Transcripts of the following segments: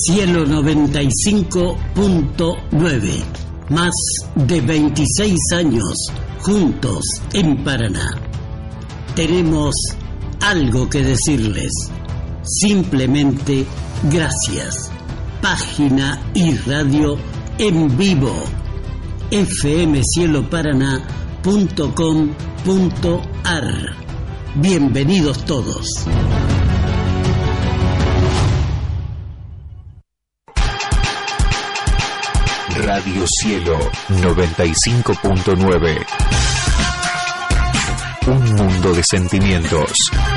Cielo 95.9. Más de 26 años juntos en Paraná. Tenemos algo que decirles. Simplemente gracias. Página y radio en vivo. fmcieloparaná.com.ar. Bienvenidos todos. Radio Cielo 95.9. Un mundo de sentimientos.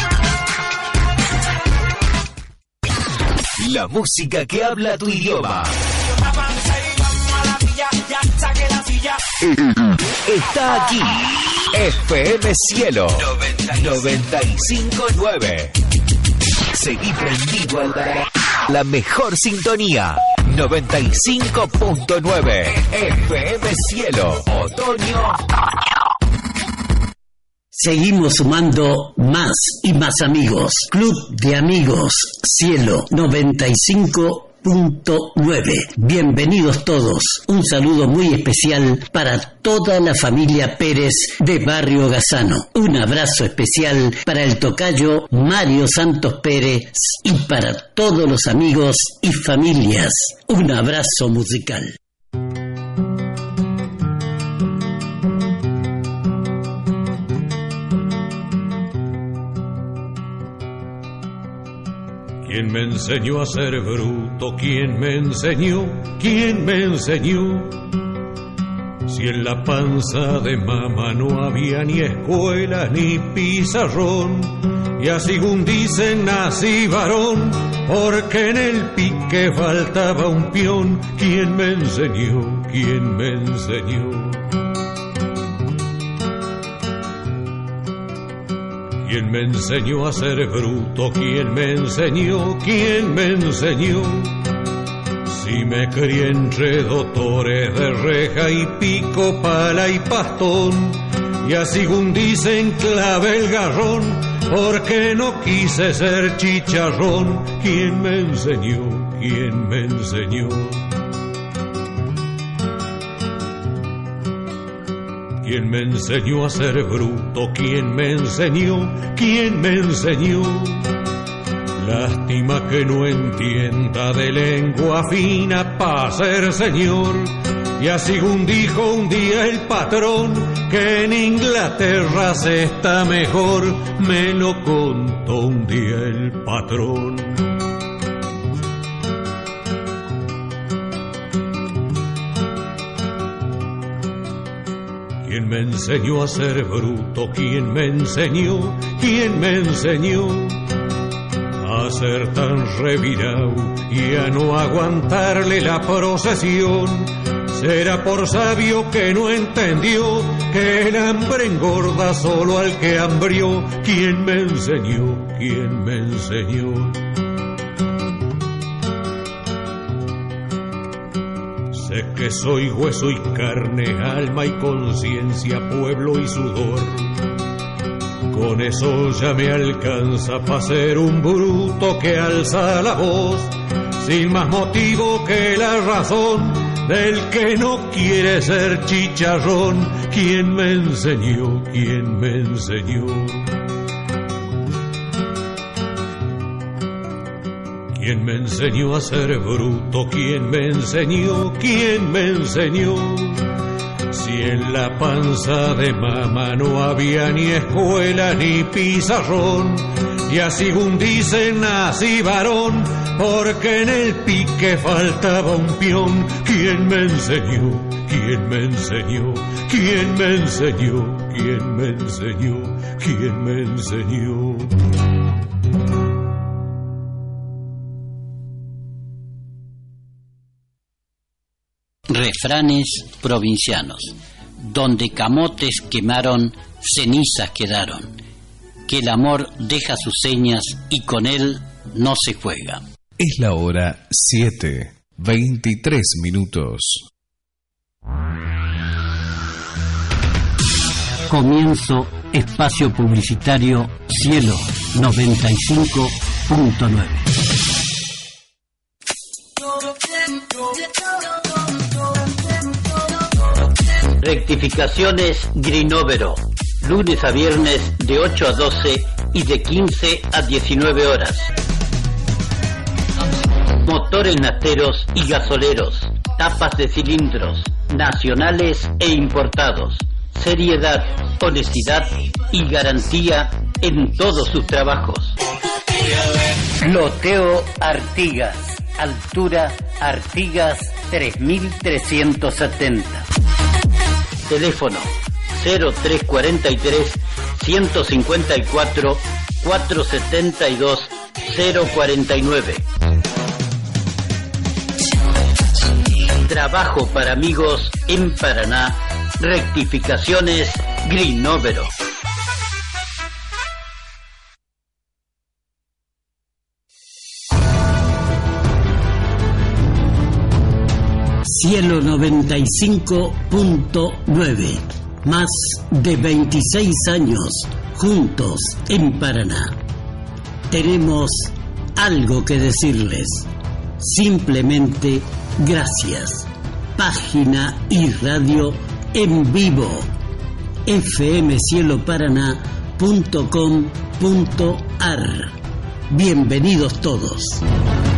La música que habla tu idioma. Está aquí. FM Cielo 95.9. Seguí prendido a la mejor sintonía. 95.9 FM Cielo. Otoño. Seguimos sumando más y más amigos. Club de Amigos Cielo 95.9. Bienvenidos todos. Un saludo muy especial para toda la familia Pérez de Barrio Gazano. Un abrazo especial para el tocayo Mario Santos Pérez y para todos los amigos y familias. Un abrazo musical. ¿Quién me enseñó a ser bruto? ¿Quién me enseñó? ¿Quién me enseñó? Si en la panza de mamá no había ni escuela ni pizarrón, y así según dicen nací varón, porque en el pique faltaba un peón. ¿Quién me enseñó? ¿Quién me enseñó? ¿Quién me enseñó a ser bruto? ¿Quién me enseñó? ¿Quién me enseñó? Si me crié entre doctores de reja y pico, pala y pastón, y así según dicen clave el garrón, porque no quise ser chicharrón. ¿Quién me enseñó? ¿Quién me enseñó? ¿Quién me enseñó a ser bruto? ¿Quién me enseñó? ¿Quién me enseñó? Lástima que no entienda de lengua fina pa' ser señor. Y así según dijo un día el patrón, que en Inglaterra se está mejor. Me lo contó un día el patrón. ¿Quién me enseñó a ser bruto? ¿Quién me enseñó? ¿Quién me enseñó? A ser tan revirado y a no aguantarle la procesión. Será por sabio que no entendió que el hambre engorda solo al que hambrió. ¿Quién me enseñó? ¿Quién me enseñó? Sé que soy hueso y carne, alma y conciencia, pueblo y sudor. Con eso ya me alcanza pa' ser un bruto que alza la voz, sin más motivo que la razón del que no quiere ser chicharrón. ¿Quién me enseñó? ¿Quién me enseñó? ¿Quién me enseñó a ser bruto? ¿Quién me enseñó? ¿Quién me enseñó? Si en la panza de mamá no había ni escuela ni pizarrón, y así según dicen nací varón, porque en el pique faltaba un peón. ¿Quién me enseñó? ¿Quién me enseñó? ¿Quién me enseñó? ¿Quién me enseñó? ¿Quién me enseñó? Refranes provincianos. Donde camotes quemaron, cenizas quedaron. Que el amor deja sus señas y con él no se juega. Es la hora 7:23. Comienzo espacio publicitario Cielo 95.9. Rectificaciones Grinóvero, lunes a viernes de 8 a 12 y de 15 a 19 horas. Motores nasteros y gasoleros, tapas de cilindros, nacionales e importados. Seriedad, honestidad y garantía en todos sus trabajos. Loteo Artigas, altura Artigas 3370. Teléfono 0343 154 472 049. Trabajo para amigos en Paraná. Rectificaciones Grinóvero. Cielo 95.9. Más de 26 años juntos en Paraná. Tenemos algo que decirles. Simplemente gracias. Página y radio en vivo. fmcieloparaná.com.ar. Bienvenidos todos.